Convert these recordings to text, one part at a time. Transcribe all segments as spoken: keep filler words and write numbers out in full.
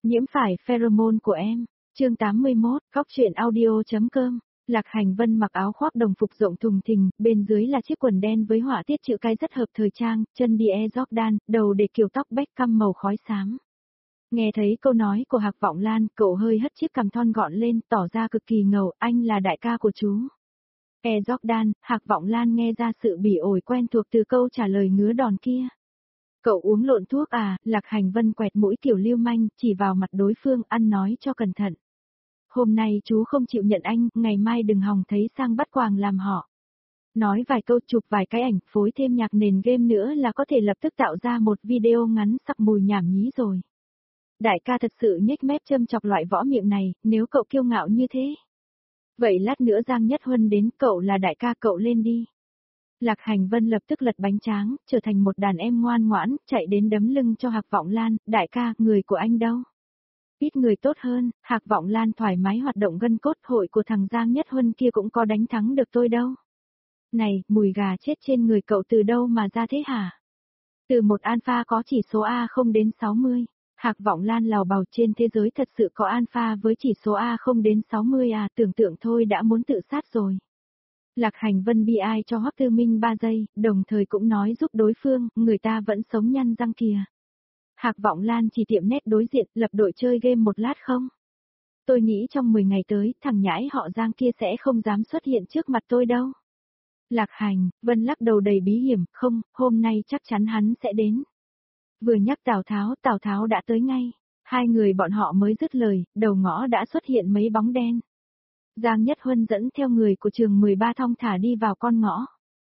Nhiễm phải pheromone của em. Chương tám mươi mốt, Cóc truyện audio.com. Lạc Hành Vân mặc áo khoác đồng phục rộng thùng thình, bên dưới là chiếc quần đen với họa tiết chữ cái rất hợp thời trang, chân đi Air Jordan, đầu để kiểu tóc Beckham màu khói xám. Nghe thấy câu nói của Hạc Vọng Lan, cậu hơi hất chiếc cằm thon gọn lên, tỏ ra cực kỳ ngầu, anh là đại ca của chú. Air Jordan, Hạc Vọng Lan nghe ra sự bỉ ổi quen thuộc từ câu trả lời ngứa đòn kia. Cậu uống lộn thuốc à? Lạc Hành Vân quẹt mũi kiểu lưu manh, chỉ vào mặt đối phương, ăn nói cho cẩn thận. Hôm nay chú không chịu nhận anh, ngày mai đừng hòng thấy sang bắt quàng làm họ. Nói vài câu, chụp vài cái ảnh, phối thêm nhạc nền game nữa là có thể lập tức tạo ra một video ngắn sặc mùi nhảm nhí rồi. Đại ca thật sự nhếch mép châm chọc loại võ miệng này, nếu cậu kiêu ngạo như thế. Vậy lát nữa Giang Nhất Huân đến, cậu là đại ca, cậu lên đi. Lạc Hành Vân lập tức lật bánh tráng, trở thành một đàn em ngoan ngoãn, chạy đến đấm lưng cho Hạc Vọng Lan, đại ca, người của anh đâu? Ít người tốt hơn, Hạc Vọng Lan thoải mái hoạt động gân cốt, hội của thằng Giang Nhất Huân kia cũng có đánh thắng được tôi đâu. Này, mùi gà chết trên người cậu từ đâu mà ra thế hả? Từ một alpha có chỉ số A không đến sáu mươi. Hạc Vọng Lan lào bào, trên thế giới thật sự có alpha với chỉ số A không đến sáu mươi à, tưởng tượng thôi đã muốn tự sát rồi. Lạc Hành Vân bi ai cho Hoắc Tư Minh ba giây, đồng thời cũng nói giúp đối phương, người ta vẫn sống nhăn răng kìa. Hạc Vọng Lan chỉ tiệm nét đối diện, lập đội chơi game một lát không? Tôi nghĩ trong mười ngày tới, thằng nhãi họ Giang kia sẽ không dám xuất hiện trước mặt tôi đâu. Lạc Hành Vân lắc đầu đầy bí hiểm, không, hôm nay chắc chắn hắn sẽ đến. Vừa nhắc Tào Tháo, Tào Tháo đã tới ngay. Hai người bọn họ mới dứt lời, đầu ngõ đã xuất hiện mấy bóng đen. Giang Nhất Huân dẫn theo người của trường mười ba thong thả đi vào con ngõ.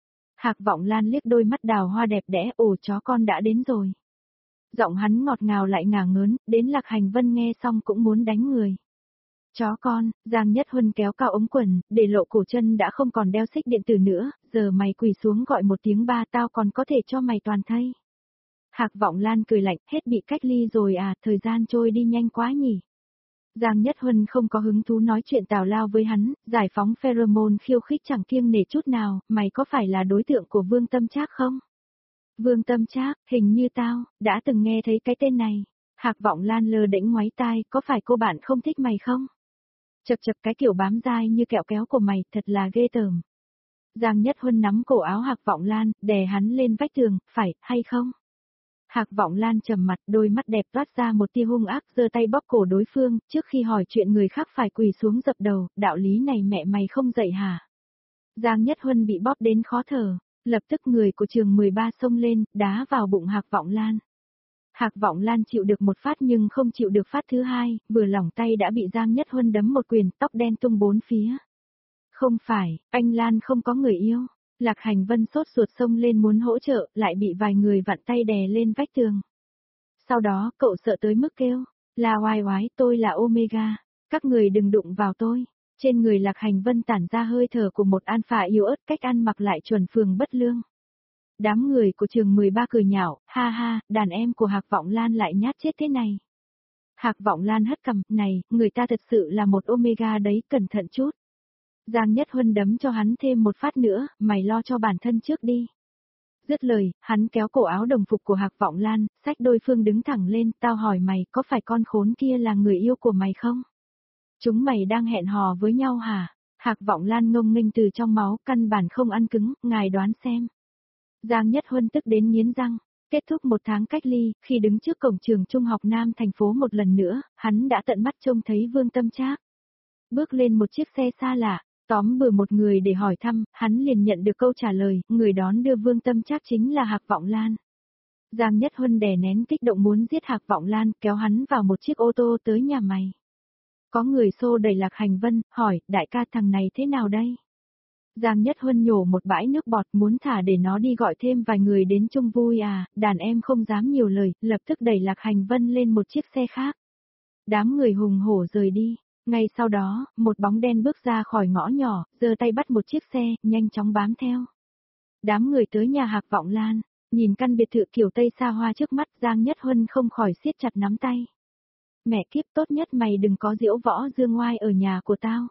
Hạc Vọng Lan liếc đôi mắt đào hoa đẹp đẽ, ồ chó con đã đến rồi. Giọng hắn ngọt ngào lại ngả ngớn, đến Lạc Hành Vân nghe xong cũng muốn đánh người. Chó con, Giang Nhất Huân kéo cao ống quần, để lộ cổ chân đã không còn đeo xích điện tử nữa, giờ mày quỳ xuống gọi một tiếng ba tao còn có thể cho mày toàn thây. Hạc Vọng Lan cười lạnh, hết bị cách ly rồi à, thời gian trôi đi nhanh quá nhỉ. Giang Nhất Huân không có hứng thú nói chuyện tào lao với hắn, giải phóng pheromone khiêu khích chẳng kiêng nể chút nào, mày có phải là đối tượng của Vương Tâm Trác không? Vương Tâm Trác, hình như tao, đã từng nghe thấy cái tên này. Hạc Vọng Lan lơ đễnh ngoáy tai, có phải cô bạn không thích mày không? Chật chật, cái kiểu bám dai như kẹo kéo của mày, thật là ghê tởm. Giang Nhất Huân nắm cổ áo Hạc Vọng Lan, đè hắn lên vách tường, phải, hay không? Hạc Vọng Lan trầm mặt, đôi mắt đẹp toát ra một tia hung ác, giơ tay bóp cổ đối phương, trước khi hỏi chuyện người khác phải quỳ xuống dập đầu, đạo lý này mẹ mày không dạy hả? Giang Nhất Huân bị bóp đến khó thở, lập tức người của trường mười ba xông lên, đá vào bụng Hạc Vọng Lan. Hạc Vọng Lan chịu được một phát nhưng không chịu được phát thứ hai, vừa lỏng tay đã bị Giang Nhất Huân đấm một quyền, tóc đen tung bốn phía. Không phải, anh Lan không có người yêu. Lạc Hành Vân sốt ruột xông lên muốn hỗ trợ, lại bị vài người vặn tay đè lên vách tường. Sau đó, cậu sợ tới mức kêu, là oai oái, tôi là Omega, các người đừng đụng vào tôi. Trên người Lạc Hành Vân tản ra hơi thở của một alpha yếu ớt, cách ăn mặc lại chuẩn phường bất lương. Đám người của trường mười ba cười nhạo, ha ha, đàn em của Hạc Vọng Lan lại nhát chết thế này. Hạc Vọng Lan hất cằm, này, người ta thật sự là một Omega đấy, cẩn thận chút. Giang Nhất Huân đấm cho hắn thêm một phát nữa, mày lo cho bản thân trước đi. Dứt lời, hắn kéo cổ áo đồng phục của Hạc Vọng Lan, xách đối phương đứng thẳng lên, tao hỏi mày, có phải con khốn kia là người yêu của mày không? Chúng mày đang hẹn hò với nhau hả? Hạc Vọng Lan ngông nghênh từ trong máu, căn bản không ăn cứng, ngài đoán xem. Giang Nhất Huân tức đến nghiến răng. Kết thúc một tháng cách ly, khi đứng trước cổng trường trung học Nam thành phố một lần nữa, hắn đã tận mắt trông thấy Vương Tâm Trác. Bước lên một chiếc xe xa lạ, tóm bừa một người để hỏi thăm, hắn liền nhận được câu trả lời, người đón đưa Vương Tâm Trác chính là Hạc Vọng Lan. Giang Nhất Huân đè nén kích động muốn giết Hạc Vọng Lan, kéo hắn vào một chiếc ô tô tới nhà mày. Có người xô đẩy Lạc Hành Vân, hỏi, đại ca thằng này thế nào đây? Giang Nhất Huân nhổ một bãi nước bọt, muốn thả để nó đi gọi thêm vài người đến chung vui à, đàn em không dám nhiều lời, lập tức đẩy Lạc Hành Vân lên một chiếc xe khác. Đám người hùng hổ rời đi, ngay sau đó, một bóng đen bước ra khỏi ngõ nhỏ, giơ tay bắt một chiếc xe, nhanh chóng bám theo. Đám người tới nhà Hạc Vọng Lan, nhìn căn biệt thự kiểu Tây xa hoa trước mắt, Giang Nhất Huân không khỏi siết chặt nắm tay. Mẹ kiếp, tốt nhất mày đừng có diễu võ dương ngoai ở nhà của tao.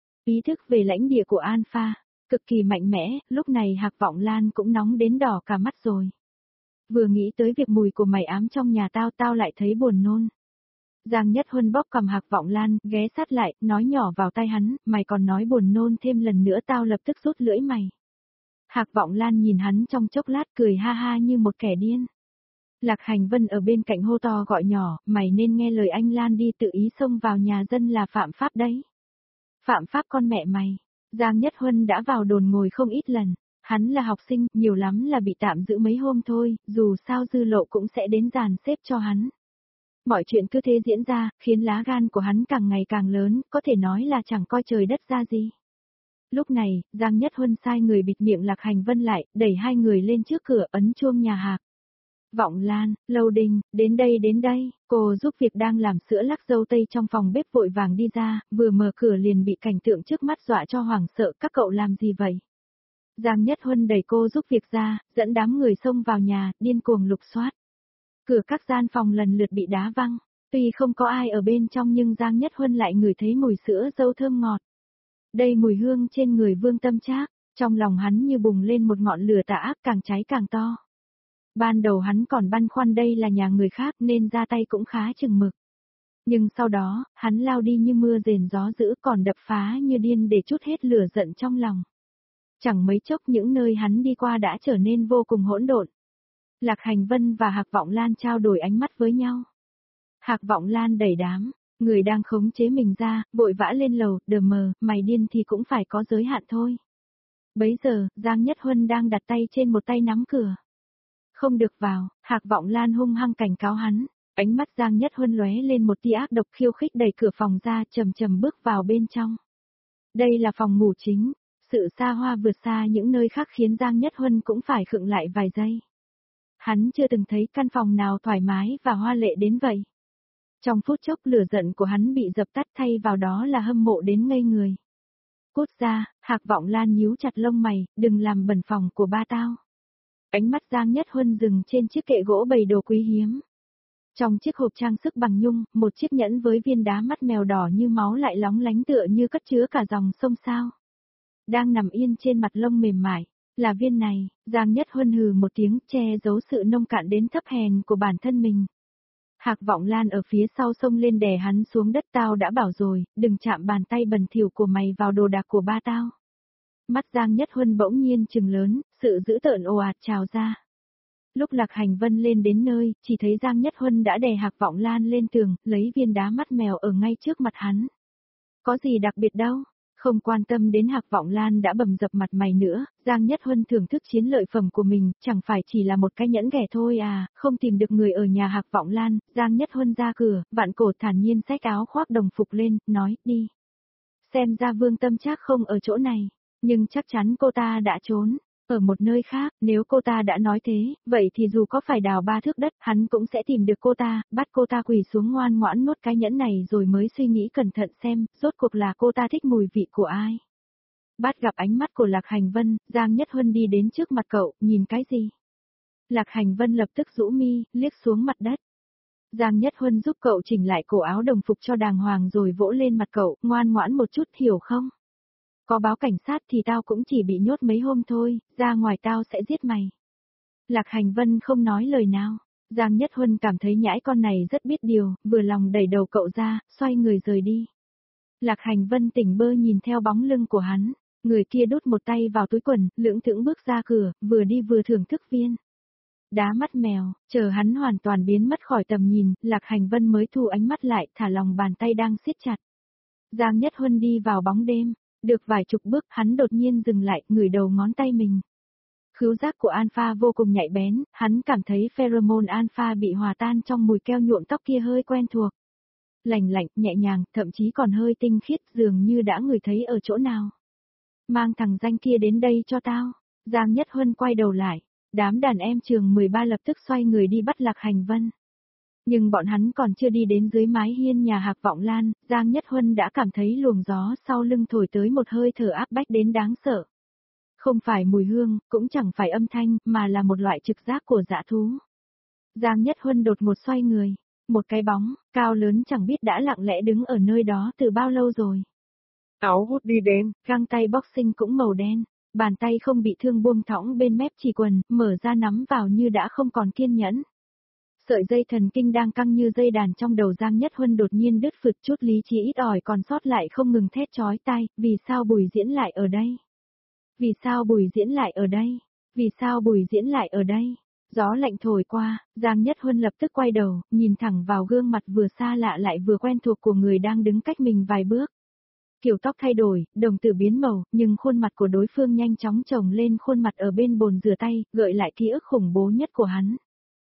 Ý thức về lãnh địa của Alpha cực kỳ mạnh mẽ, lúc này Hạc Vọng Lan cũng nóng đến đỏ cả mắt rồi. Vừa nghĩ tới việc mùi của mày ám trong nhà tao tao lại thấy buồn nôn. Giang Nhất Huân bóp cầm Hạc Vọng Lan, ghé sát lại, nói nhỏ vào tai hắn, mày còn nói buồn nôn thêm lần nữa tao lập tức rút lưỡi mày. Hạc Vọng Lan nhìn hắn trong chốc lát cười ha ha như một kẻ điên. Lạc Hành Vân ở bên cạnh hô to gọi nhỏ, mày nên nghe lời anh Lan đi, tự ý xông vào nhà dân là phạm pháp đấy. Phạm pháp con mẹ mày. Giang Nhất Huân đã vào đồn ngồi không ít lần. Hắn là học sinh, nhiều lắm là bị tạm giữ mấy hôm thôi, dù sao dư lộ cũng sẽ đến dàn xếp cho hắn. Mọi chuyện cứ thế diễn ra, khiến lá gan của hắn càng ngày càng lớn, có thể nói là chẳng coi trời đất ra gì. Lúc này, Giang Nhất Huân sai người bịt miệng Lạc Hành Vân lại, đẩy hai người lên trước cửa ấn chuông nhà Hạc. Vọng Lan, Lâu Đình, đến đây đến đây, cô giúp việc đang làm sữa lắc dâu tây trong phòng bếp vội vàng đi ra, vừa mở cửa liền bị cảnh tượng trước mắt dọa cho hoảng sợ, các cậu làm gì vậy? Giang Nhất Huân đẩy cô giúp việc ra, dẫn đám người xông vào nhà, điên cuồng lục soát. Cửa các gian phòng lần lượt bị đá văng, tuy không có ai ở bên trong nhưng Giang Nhất Huân lại ngửi thấy mùi sữa dâu thơm ngọt. Đây mùi hương trên người Vương Tâm Trác, trong lòng hắn như bùng lên một ngọn lửa tà ác càng cháy càng to. Ban đầu hắn còn băn khoăn đây là nhà người khác nên ra tay cũng khá chừng mực. Nhưng sau đó, hắn lao đi như mưa rền gió dữ còn đập phá như điên để trút hết lửa giận trong lòng. Chẳng mấy chốc những nơi hắn đi qua đã trở nên vô cùng hỗn độn. Lạc Hành Vân và Hạc Vọng Lan trao đổi ánh mắt với nhau. Hạc Vọng Lan đẩy đám, người đang khống chế mình ra, vội vã lên lầu, đờ mờ, mày điên thì cũng phải có giới hạn thôi. Bấy giờ, Giang Nhất Huân đang đặt tay trên một tay nắm cửa. Không được vào, Hạc Vọng Lan hung hăng cảnh cáo hắn, ánh mắt Giang Nhất Huân lóe lên một tia ác độc khiêu khích đẩy cửa phòng ra chầm chầm bước vào bên trong. Đây là phòng ngủ chính, sự xa hoa vượt xa những nơi khác khiến Giang Nhất Huân cũng phải khựng lại vài giây. Hắn chưa từng thấy căn phòng nào thoải mái và hoa lệ đến vậy. Trong phút chốc lửa giận của hắn bị dập tắt thay vào đó là hâm mộ đến ngây người. Cút ra, Hạc Vọng Lan nhíu chặt lông mày, đừng làm bẩn phòng của ba tao. Ánh mắt Giang Nhất Huân dừng trên chiếc kệ gỗ bày đồ quý hiếm. Trong chiếc hộp trang sức bằng nhung, một chiếc nhẫn với viên đá mắt mèo đỏ như máu lại lóng lánh tựa như cất chứa cả dòng sông sao. Đang nằm yên trên mặt lông mềm mại, là viên này, Giang Nhất Huân hừ một tiếng che giấu sự nông cạn đến thấp hèn của bản thân mình. Hạc Vọng Lan ở phía sau xông lên đè hắn xuống đất, tao đã bảo rồi, đừng chạm bàn tay bẩn thỉu của mày vào đồ đạc của ba tao. Mắt Giang Nhất Huân bỗng nhiên trừng lớn, sự dữ tợn ồ ạt trào ra. Lúc Lạc Hành Vân lên đến nơi, chỉ thấy Giang Nhất Huân đã đè Hạc Vọng Lan lên tường, lấy viên đá mắt mèo ở ngay trước mặt hắn. Có gì đặc biệt đâu, không quan tâm đến Hạc Vọng Lan đã bầm dập mặt mày nữa, Giang Nhất Huân thưởng thức chiến lợi phẩm của mình, chẳng phải chỉ là một cái nhẫn ghẻ thôi à, không tìm được người ở nhà Hạc Vọng Lan, Giang Nhất Huân ra cửa, vạn cổ thản nhiên xách áo khoác đồng phục lên, nói, đi. Xem ra Vương Tâm Trác không ở chỗ này. Nhưng chắc chắn cô ta đã trốn, ở một nơi khác, nếu cô ta đã nói thế, vậy thì dù có phải đào ba thước đất, hắn cũng sẽ tìm được cô ta, bắt cô ta quỳ xuống ngoan ngoãn nuốt cái nhẫn này rồi mới suy nghĩ cẩn thận xem, rốt cuộc là cô ta thích mùi vị của ai. Bắt gặp ánh mắt của Lạc Hành Vân, Giang Nhất Huân đi đến trước mặt cậu, nhìn cái gì? Lạc Hành Vân lập tức rũ mi, liếc xuống mặt đất. Giang Nhất Huân giúp cậu chỉnh lại cổ áo đồng phục cho đàng hoàng rồi vỗ lên mặt cậu, ngoan ngoãn một chút hiểu không? Có báo cảnh sát thì tao cũng chỉ bị nhốt mấy hôm thôi, ra ngoài tao sẽ giết mày. Lạc Hành Vân không nói lời nào. Giang Nhất Huân cảm thấy nhãi con này rất biết điều, vừa lòng đẩy đầu cậu ra, xoay người rời đi. Lạc Hành Vân tỉnh bơ nhìn theo bóng lưng của hắn, người kia đút một tay vào túi quần, lưỡng thững bước ra cửa, vừa đi vừa thưởng thức viên đá mắt mèo, chờ hắn hoàn toàn biến mất khỏi tầm nhìn, Lạc Hành Vân mới thu ánh mắt lại, thả lòng bàn tay đang siết chặt. Giang Nhất Huân đi vào bóng đêm. Được vài chục bước, hắn đột nhiên dừng lại, ngửi đầu ngón tay mình. Khứu giác của Alpha vô cùng nhạy bén, hắn cảm thấy pheromone Alpha bị hòa tan trong mùi keo nhuộm tóc kia hơi quen thuộc. Lành lạnh, nhẹ nhàng, thậm chí còn hơi tinh khiết, dường như đã ngửi thấy ở chỗ nào. Mang thằng danh kia đến đây cho tao. Giang Nhất Huân quay đầu lại, đám đàn em trường mười ba lập tức xoay người đi bắt Lạc Hành Vân. Nhưng bọn hắn còn chưa đi đến dưới mái hiên nhà Hạc Vọng Lan, Giang Nhất Huân đã cảm thấy luồng gió sau lưng thổi tới một hơi thở áp bách đến đáng sợ. Không phải mùi hương, cũng chẳng phải âm thanh, mà là một loại trực giác của dã thú. Giang Nhất Huân đột ngột xoay người, một cái bóng, cao lớn chẳng biết đã lặng lẽ đứng ở nơi đó từ bao lâu rồi. Áo hút đi đen, găng tay boxing cũng màu đen, bàn tay không bị thương buông thõng bên mép chỉ quần, mở ra nắm vào như đã không còn kiên nhẫn. Sợi dây thần kinh đang căng như dây đàn trong đầu Giang Nhất Huân đột nhiên đứt phượt, chút lý trí ít ỏi còn sót lại không ngừng thét chói tai, vì sao Bùi Diễn lại ở đây? Vì sao Bùi Diễn lại ở đây? Vì sao Bùi Diễn lại ở đây? Gió lạnh thổi qua, Giang Nhất Huân lập tức quay đầu, nhìn thẳng vào gương mặt vừa xa lạ lại vừa quen thuộc của người đang đứng cách mình vài bước. Kiểu tóc thay đổi, đồng tử biến màu, nhưng khuôn mặt của đối phương nhanh chóng chồng lên khuôn mặt ở bên bồn rửa tay, gợi lại ký ức khủng bố nhất của hắn.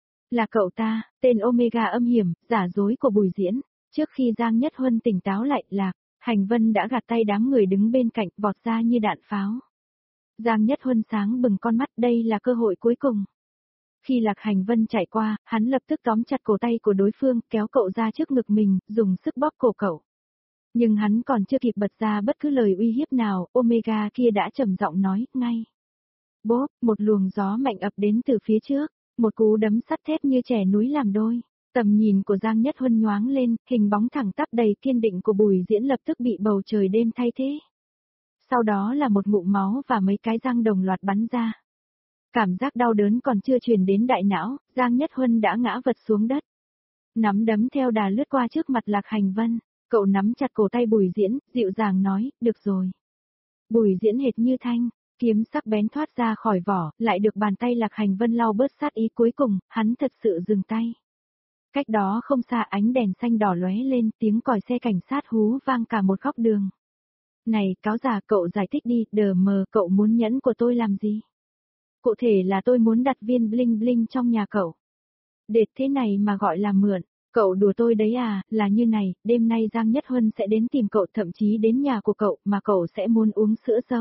Là cậu ta, tên Omega âm hiểm, giả dối của Bùi Diễn. Trước khi Giang Nhất Huân tỉnh táo lại, Lạc Hành Vân đã gạt tay đám người đứng bên cạnh, vọt ra như đạn pháo. Giang Nhất Huân sáng bừng con mắt, đây là cơ hội cuối cùng. Khi Lạc Hành Vân chạy qua, hắn lập tức tóm chặt cổ tay của đối phương, kéo cậu ra trước ngực mình, dùng sức bóp cổ cậu. Nhưng hắn còn chưa kịp bật ra bất cứ lời uy hiếp nào, Omega kia đã trầm giọng nói, ngay. Bốp, một luồng gió mạnh ập đến từ phía trước, một cú đấm sắt thép như chẻ núi làm đôi. Tầm nhìn của Giang Nhất Huân nhoáng lên, hình bóng thẳng tắp đầy kiên định của Bùi Diễn lập tức bị bầu trời đêm thay thế. Sau đó là một ngụm máu và mấy cái răng đồng loạt bắn ra. Cảm giác đau đớn còn chưa truyền đến đại não, Giang Nhất Huân đã ngã vật xuống đất. Nắm đấm theo đà lướt qua trước mặt Lạc Hành Vân, cậu nắm chặt cổ tay Bùi Diễn, dịu dàng nói, được rồi. Bùi Diễn hệt như thanh, kiếm sắc bén thoát ra khỏi vỏ, lại được bàn tay Lạc Hành Vân lau bớt sát ý cuối cùng, hắn thật sự dừng tay. Cách đó không xa ánh đèn xanh đỏ lóe lên, tiếng còi xe cảnh sát hú vang cả một góc đường. Này, cáo già, cậu giải thích đi, đờ mờ, cậu muốn nhẫn của tôi làm gì? Cụ thể là tôi muốn đặt viên bling bling trong nhà cậu. Đệt thế này mà gọi là mượn, cậu đùa tôi đấy à, là như này, đêm nay Giang Nhất Huân sẽ đến tìm cậu, thậm chí đến nhà của cậu, mà cậu sẽ muốn uống sữa dâu.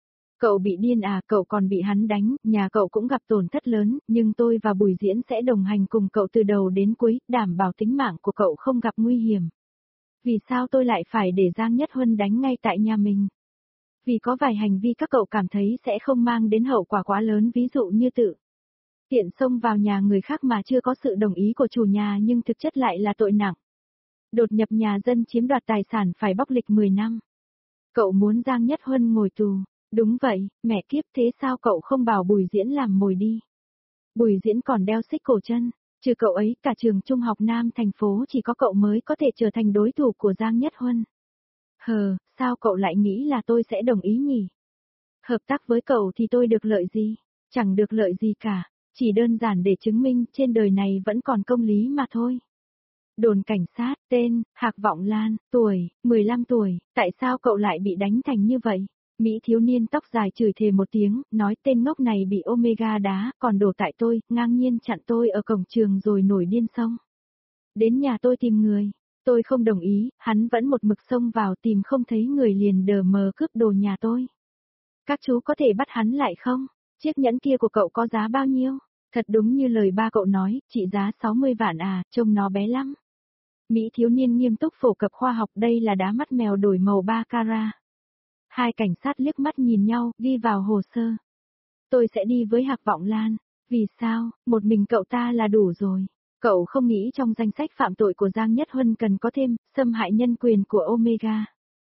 Cậu bị điên à, cậu còn bị hắn đánh, nhà cậu cũng gặp tổn thất lớn, nhưng tôi và Bùi Diễn sẽ đồng hành cùng cậu từ đầu đến cuối, đảm bảo tính mạng của cậu không gặp nguy hiểm. Vì sao tôi lại phải để Giang Nhất Huân đánh ngay tại nhà mình? Vì có vài hành vi các cậu cảm thấy sẽ không mang đến hậu quả quá lớn, ví dụ như tự tiện xông vào nhà người khác mà chưa có sự đồng ý của chủ nhà nhưng thực chất lại là tội nặng. Đột nhập nhà dân chiếm đoạt tài sản phải bóc lịch mười năm. Cậu muốn Giang Nhất Huân ngồi tù. Đúng vậy, mẹ kiếp, thế sao cậu không bảo Bùi Diễn làm mồi đi? Bùi Diễn còn đeo xích cổ chân, trừ cậu ấy cả trường trung học Nam thành phố chỉ có cậu mới có thể trở thành đối thủ của Giang Nhất Huân. Hờ, sao cậu lại nghĩ là tôi sẽ đồng ý nhỉ? Hợp tác với cậu thì tôi được lợi gì? Chẳng được lợi gì cả, chỉ đơn giản để chứng minh trên đời này vẫn còn công lý mà thôi. Đồn cảnh sát, tên, Hạc Vọng Lan, tuổi, mười lăm tuổi, tại sao cậu lại bị đánh thành như vậy? Mỹ thiếu niên tóc dài chửi thề một tiếng, nói tên ngốc này bị Omega đá, còn đổ tại tôi, ngang nhiên chặn tôi ở cổng trường rồi nổi điên xong. Đến nhà tôi tìm người, tôi không đồng ý, hắn vẫn một mực xông vào tìm không thấy người liền đờ mờ cướp đồ nhà tôi. Các chú có thể bắt hắn lại không? Chiếc nhẫn kia của cậu có giá bao nhiêu? Thật đúng như lời ba cậu nói, trị giá sáu mươi vạn à, trông nó bé lắm. Mỹ thiếu niên nghiêm túc phổ cập khoa học, đây là đá mắt mèo đổi màu ba carat. Hai cảnh sát liếc mắt nhìn nhau, ghi vào hồ sơ. Tôi sẽ đi với Hạc Vọng Lan. Vì sao, một mình cậu ta là đủ rồi. Cậu không nghĩ trong danh sách phạm tội của Giang Nhất Huân cần có thêm, xâm hại nhân quyền của Omega.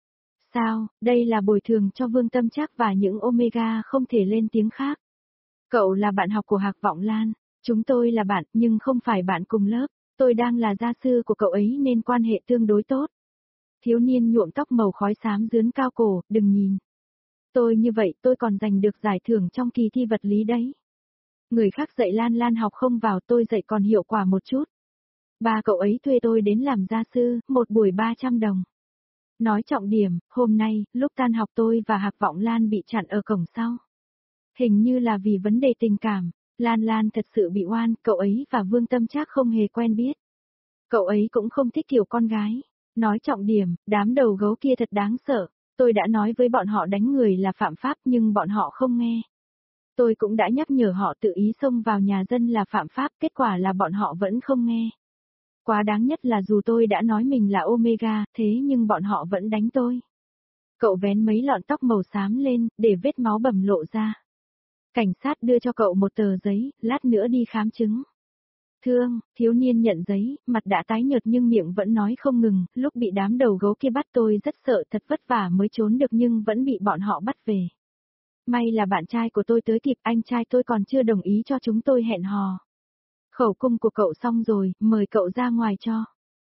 Sao, đây là bồi thường cho Vương Tâm Trác và những Omega không thể lên tiếng khác. Cậu là bạn học của Hạc Vọng Lan. Chúng tôi là bạn, nhưng không phải bạn cùng lớp. Tôi đang là gia sư của cậu ấy nên quan hệ tương đối tốt. Thiếu niên nhuộm tóc màu khói xám dướn cao cổ, đừng nhìn. Tôi như vậy tôi còn giành được giải thưởng trong kỳ thi vật lý đấy. Người khác dạy Lan Lan học không vào, tôi dạy còn hiệu quả một chút. Ba cậu ấy thuê tôi đến làm gia sư, một buổi ba trăm đồng. Nói trọng điểm, hôm nay, lúc tan học tôi và Hạc Vọng Lan bị chặn ở cổng sau. Hình như là vì vấn đề tình cảm, Lan Lan thật sự bị oan, cậu ấy và Vương Tâm Trác không hề quen biết. Cậu ấy cũng không thích kiểu con gái. Nói trọng điểm, đám đầu gấu kia thật đáng sợ. Tôi đã nói với bọn họ đánh người là phạm pháp nhưng bọn họ không nghe. Tôi cũng đã nhắc nhở họ tự ý xông vào nhà dân là phạm pháp, kết quả là bọn họ vẫn không nghe. Quá đáng nhất là dù tôi đã nói mình là Omega, thế nhưng bọn họ vẫn đánh tôi. Cậu vén mấy lọn tóc màu xám lên, để vết máu bầm lộ ra. Cảnh sát đưa cho cậu một tờ giấy, lát nữa đi khám chứng. Thương, thiếu niên nhận giấy, mặt đã tái nhợt nhưng miệng vẫn nói không ngừng, lúc bị đám đầu gấu kia bắt tôi rất sợ, thật vất vả mới trốn được nhưng vẫn bị bọn họ bắt về. May là bạn trai của tôi tới kịp, anh trai tôi còn chưa đồng ý cho chúng tôi hẹn hò. Khẩu cung của cậu xong rồi, mời cậu ra ngoài cho.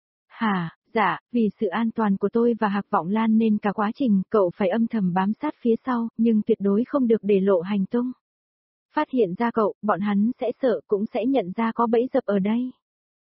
Hả, dạ, vì sự an toàn của tôi và Hạc Vọng Lan nên cả quá trình cậu phải âm thầm bám sát phía sau, nhưng tuyệt đối không được để lộ hành tung. Phát hiện ra cậu, bọn hắn sẽ sợ cũng sẽ nhận ra có bẫy dập ở đây.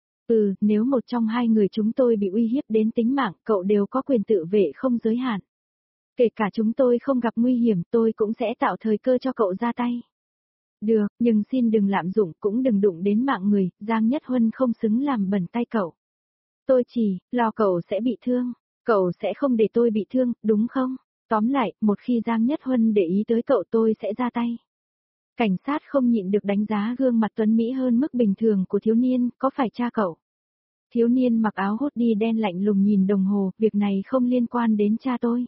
Ừ, nếu một trong hai người chúng tôi bị uy hiếp đến tính mạng, cậu đều có quyền tự vệ không giới hạn. Kể cả chúng tôi không gặp nguy hiểm, tôi cũng sẽ tạo thời cơ cho cậu ra tay. Được, nhưng xin đừng lạm dụng, cũng đừng đụng đến mạng người, Giang Nhất Huân không xứng làm bẩn tay cậu. Tôi chỉ, lo cậu sẽ bị thương, cậu sẽ không để tôi bị thương, đúng không? Tóm lại, một khi Giang Nhất Huân để ý tới cậu tôi sẽ ra tay. Cảnh sát không nhịn được đánh giá gương mặt tuấn Mỹ hơn mức bình thường của thiếu niên, có phải cha cậu? Thiếu niên mặc áo hoodie đen lạnh lùng nhìn đồng hồ, việc này không liên quan đến cha tôi.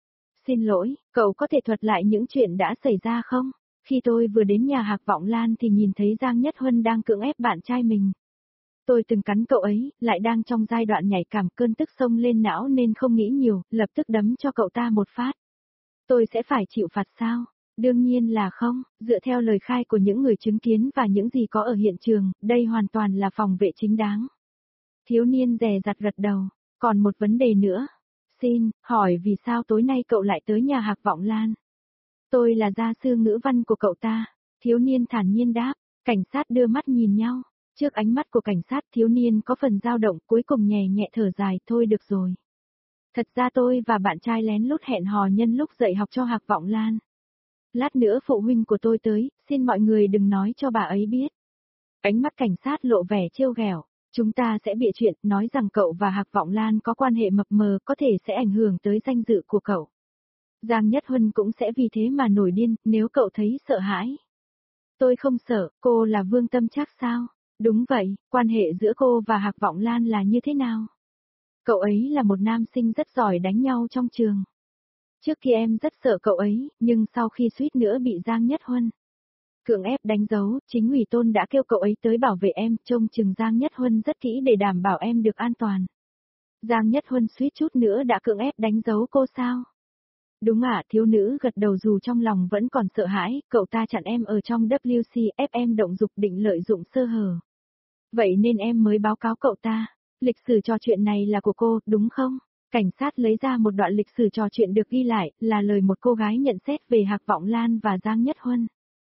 Xin lỗi, cậu có thể thuật lại những chuyện đã xảy ra không? Khi tôi vừa đến nhà Hạc Vọng Lan thì nhìn thấy Giang Nhất Huân đang cưỡng ép bạn trai mình. Tôi từng cắn cậu ấy, lại đang trong giai đoạn nhạy cảm, cơn tức xông lên não nên không nghĩ nhiều, lập tức đấm cho cậu ta một phát. Tôi sẽ phải chịu phạt sao? Đương nhiên là không, dựa theo lời khai của những người chứng kiến và những gì có ở hiện trường, đây hoàn toàn là phòng vệ chính đáng. Thiếu niên dè dặt gật đầu, còn một vấn đề nữa. Xin, hỏi vì sao tối nay cậu lại tới nhà Hạc Vọng Lan? Tôi là gia sư ngữ văn của cậu ta. Thiếu niên thản nhiên đáp, cảnh sát đưa mắt nhìn nhau. Trước ánh mắt của cảnh sát thiếu niên có phần dao động, cuối cùng nhẹ nhẹ thở dài, thôi được rồi. Thật ra tôi và bạn trai lén lút hẹn hò nhân lúc dạy học cho Hạc Vọng Lan. Lát nữa phụ huynh của tôi tới, xin mọi người đừng nói cho bà ấy biết. Ánh mắt cảnh sát lộ vẻ trêu ghẹo. Chúng ta sẽ bịa chuyện, nói rằng cậu và Hạc Vọng Lan có quan hệ mập mờ, có thể sẽ ảnh hưởng tới danh dự của cậu. Giang Nhất Huân cũng sẽ vì thế mà nổi điên, nếu cậu thấy sợ hãi. Tôi không sợ, cô là Vương Tâm Trác sao? Đúng vậy, quan hệ giữa cô và Hạc Vọng Lan là như thế nào? Cậu ấy là một nam sinh rất giỏi đánh nhau trong trường. Trước kia em rất sợ cậu ấy, nhưng sau khi suýt nữa bị Giang Nhất Huân cưỡng ép đánh dấu, chính ủy Tôn đã kêu cậu ấy tới bảo vệ em, trông chừng Giang Nhất Huân rất kỹ để đảm bảo em được an toàn. Giang Nhất Huân suýt chút nữa đã cưỡng ép đánh dấu cô sao? Đúng ạ, thiếu nữ gật đầu dù trong lòng vẫn còn sợ hãi, cậu ta chặn em ở trong W C ép em động dục định lợi dụng sơ hở. Vậy nên em mới báo cáo cậu ta. Lịch sử trò chuyện này là của cô, đúng không? Cảnh sát lấy ra một đoạn lịch sử trò chuyện được ghi lại, là lời một cô gái nhận xét về Hạc Vọng Lan và Giang Nhất Huân.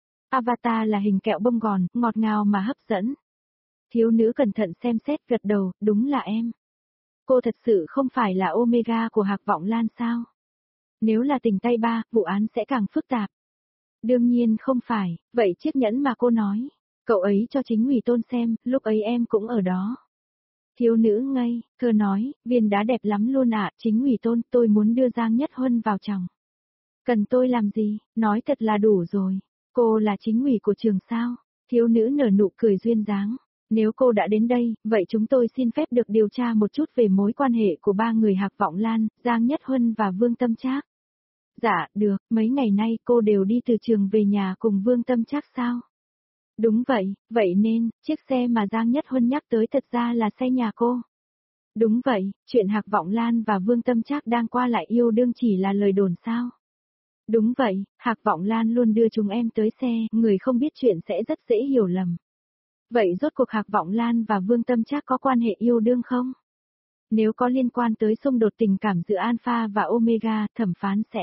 Avatar là hình kẹo bông gòn, ngọt ngào mà hấp dẫn. Thiếu nữ cẩn thận xem xét gật đầu, đúng là em. Cô thật sự không phải là Omega của Hạc Vọng Lan sao? Nếu là tình tay ba, vụ án sẽ càng phức tạp. Đương nhiên không phải, vậy chiếc nhẫn mà cô nói, cậu ấy cho chính ủy Tôn xem, lúc ấy em cũng ở đó. Thiếu nữ ngây, thơ nói, viên đá đẹp lắm luôn ạ, chính ủy Tôn, tôi muốn đưa Giang Nhất Huân vào chồng. Cần tôi làm gì, nói thật là đủ rồi. Cô là chính ủy của trường sao? Thiếu nữ nở nụ cười duyên dáng. Nếu cô đã đến đây, vậy chúng tôi xin phép được điều tra một chút về mối quan hệ của ba người Hạc Vọng Lan, Giang Nhất Huân và Vương Tâm Trác. Dạ, được, mấy ngày nay cô đều đi từ trường về nhà cùng Vương Tâm Trác sao? Đúng vậy, vậy nên, chiếc xe mà Giang Nhất Huân nhắc tới thật ra là xe nhà cô. Đúng vậy, chuyện Hạc Vọng Lan và Vương Tâm Trác đang qua lại yêu đương chỉ là lời đồn sao? Đúng vậy, Hạc Vọng Lan luôn đưa chúng em tới xe, người không biết chuyện sẽ rất dễ hiểu lầm. Vậy rốt cuộc Hạc Vọng Lan và Vương Tâm Trác có quan hệ yêu đương không? Nếu có liên quan tới xung đột tình cảm giữa Alpha và Omega, thẩm phán sẽ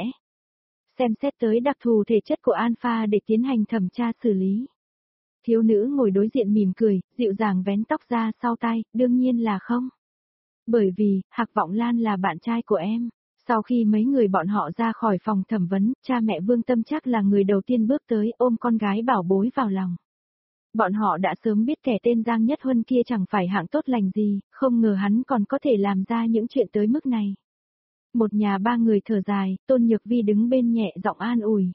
xem xét tới đặc thù thể chất của Alpha để tiến hành thẩm tra xử lý. Thiếu nữ ngồi đối diện mỉm cười, dịu dàng vén tóc ra sau tai, đương nhiên là không. Bởi vì, Hạc Vọng Lan là bạn trai của em. Sau khi mấy người bọn họ ra khỏi phòng thẩm vấn, cha mẹ Vương Tâm Trác là người đầu tiên bước tới ôm con gái bảo bối vào lòng. Bọn họ đã sớm biết kẻ tên Giang Nhất Huân kia chẳng phải hạng tốt lành gì, không ngờ hắn còn có thể làm ra những chuyện tới mức này. Một nhà ba người thở dài, Tôn Nhược Vi đứng bên nhẹ giọng an ủi.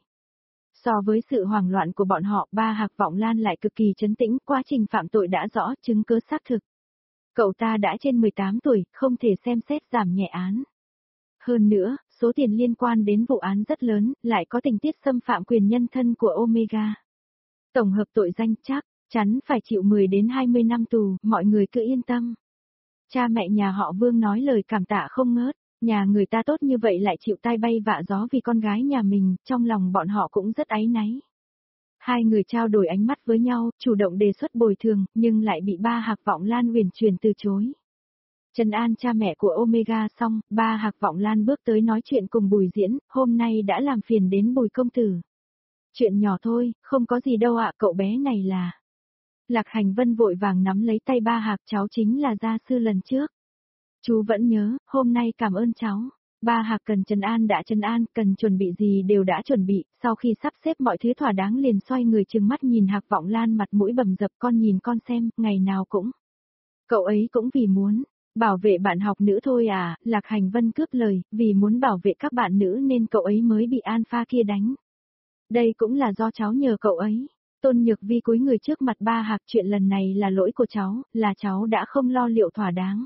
So với sự hoảng loạn của bọn họ, ba Hạc Vọng Lan lại cực kỳ trấn tĩnh, quá trình phạm tội đã rõ, chứng cứ xác thực. Cậu ta đã trên mười tám tuổi, không thể xem xét giảm nhẹ án. Hơn nữa, số tiền liên quan đến vụ án rất lớn, lại có tình tiết xâm phạm quyền nhân thân của Omega. Tổng hợp tội danh chắc chắn phải chịu mười đến hai mươi năm tù, mọi người cứ yên tâm. Cha mẹ nhà họ Vương nói lời cảm tạ không ngớt, nhà người ta tốt như vậy lại chịu tai bay vạ gió vì con gái nhà mình, trong lòng bọn họ cũng rất áy náy. Hai người trao đổi ánh mắt với nhau, chủ động đề xuất bồi thường, nhưng lại bị ba Hạc Vọng Lan uyển chuyển từ chối. Trấn an cha mẹ của Omega xong, ba Hạc Vọng Lan bước tới nói chuyện cùng Bùi Diễn, hôm nay đã làm phiền đến Bùi công tử. Chuyện nhỏ thôi, không có gì đâu ạ, cậu bé này là... Lạc Hành Vân vội vàng nắm lấy tay ba Hạc, cháu chính là gia sư lần trước. Chú vẫn nhớ, hôm nay cảm ơn cháu. Ba Hạc cần trấn an đã trấn an, cần chuẩn bị gì đều đã chuẩn bị, sau khi sắp xếp mọi thứ thỏa đáng liền xoay người trừng mắt nhìn Hạc Vọng Lan mặt mũi bầm dập, con nhìn con xem, ngày nào cũng. Cậu ấy cũng vì muốn bảo vệ bạn học nữ thôi à, Lạc Hành Vân cướp lời, vì muốn bảo vệ các bạn nữ nên cậu ấy mới bị alpha kia đánh. Đây cũng là do cháu nhờ cậu ấy. Tôn Nhược Vi cúi người trước mặt ba Hạc, chuyện lần này là lỗi của cháu, là cháu đã không lo liệu thỏa đáng.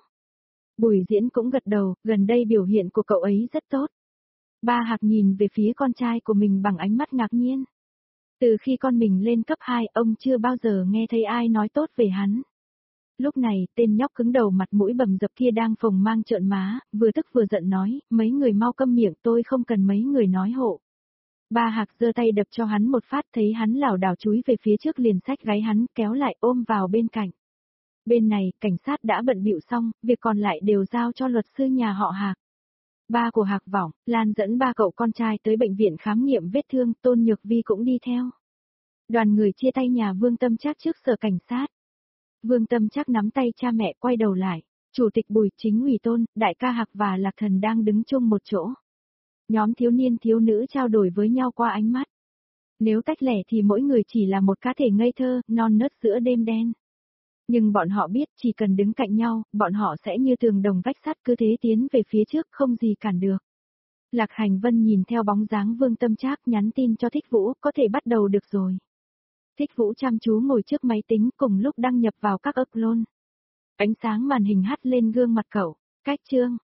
Bùi Diễn cũng gật đầu, gần đây biểu hiện của cậu ấy rất tốt. Ba Hạc nhìn về phía con trai của mình bằng ánh mắt ngạc nhiên. Từ khi con mình lên cấp hai, ông chưa bao giờ nghe thấy ai nói tốt về hắn. Lúc này, tên nhóc cứng đầu mặt mũi bầm dập kia đang phồng mang trợn má, vừa tức vừa giận nói, mấy người mau câm miệng, tôi không cần mấy người nói hộ. Ba Hạc giơ tay đập cho hắn một phát, thấy hắn lảo đảo chúi về phía trước liền xách gáy hắn, kéo lại ôm vào bên cạnh. Bên này, cảnh sát đã bận bịu xong, việc còn lại đều giao cho luật sư nhà họ Hạc. Ba của Hạc Vọng Lan dẫn ba cậu con trai tới bệnh viện khám nghiệm vết thương, Tôn Nhược Vi cũng đi theo. Đoàn người chia tay nhà Vương Tâm Trác trước sở cảnh sát. Vương Tâm Trác nắm tay cha mẹ quay đầu lại, Chủ tịch Bùi, Chính ủy Tôn, đại ca Hạc và Lạc Thần đang đứng chung một chỗ. Nhóm thiếu niên thiếu nữ trao đổi với nhau qua ánh mắt. Nếu tách lẻ thì mỗi người chỉ là một cá thể ngây thơ, non nớt giữa đêm đen. Nhưng bọn họ biết chỉ cần đứng cạnh nhau, bọn họ sẽ như tường đồng vách sắt cứ thế tiến về phía trước không gì cản được. Lạc Hành Vân nhìn theo bóng dáng Vương Tâm Trác nhắn tin cho Thích Vũ, có thể bắt đầu được rồi. Thích Vũ chăm chú ngồi trước máy tính cùng lúc đăng nhập vào các upload. Ánh sáng màn hình hắt lên gương mặt cậu, cách chương.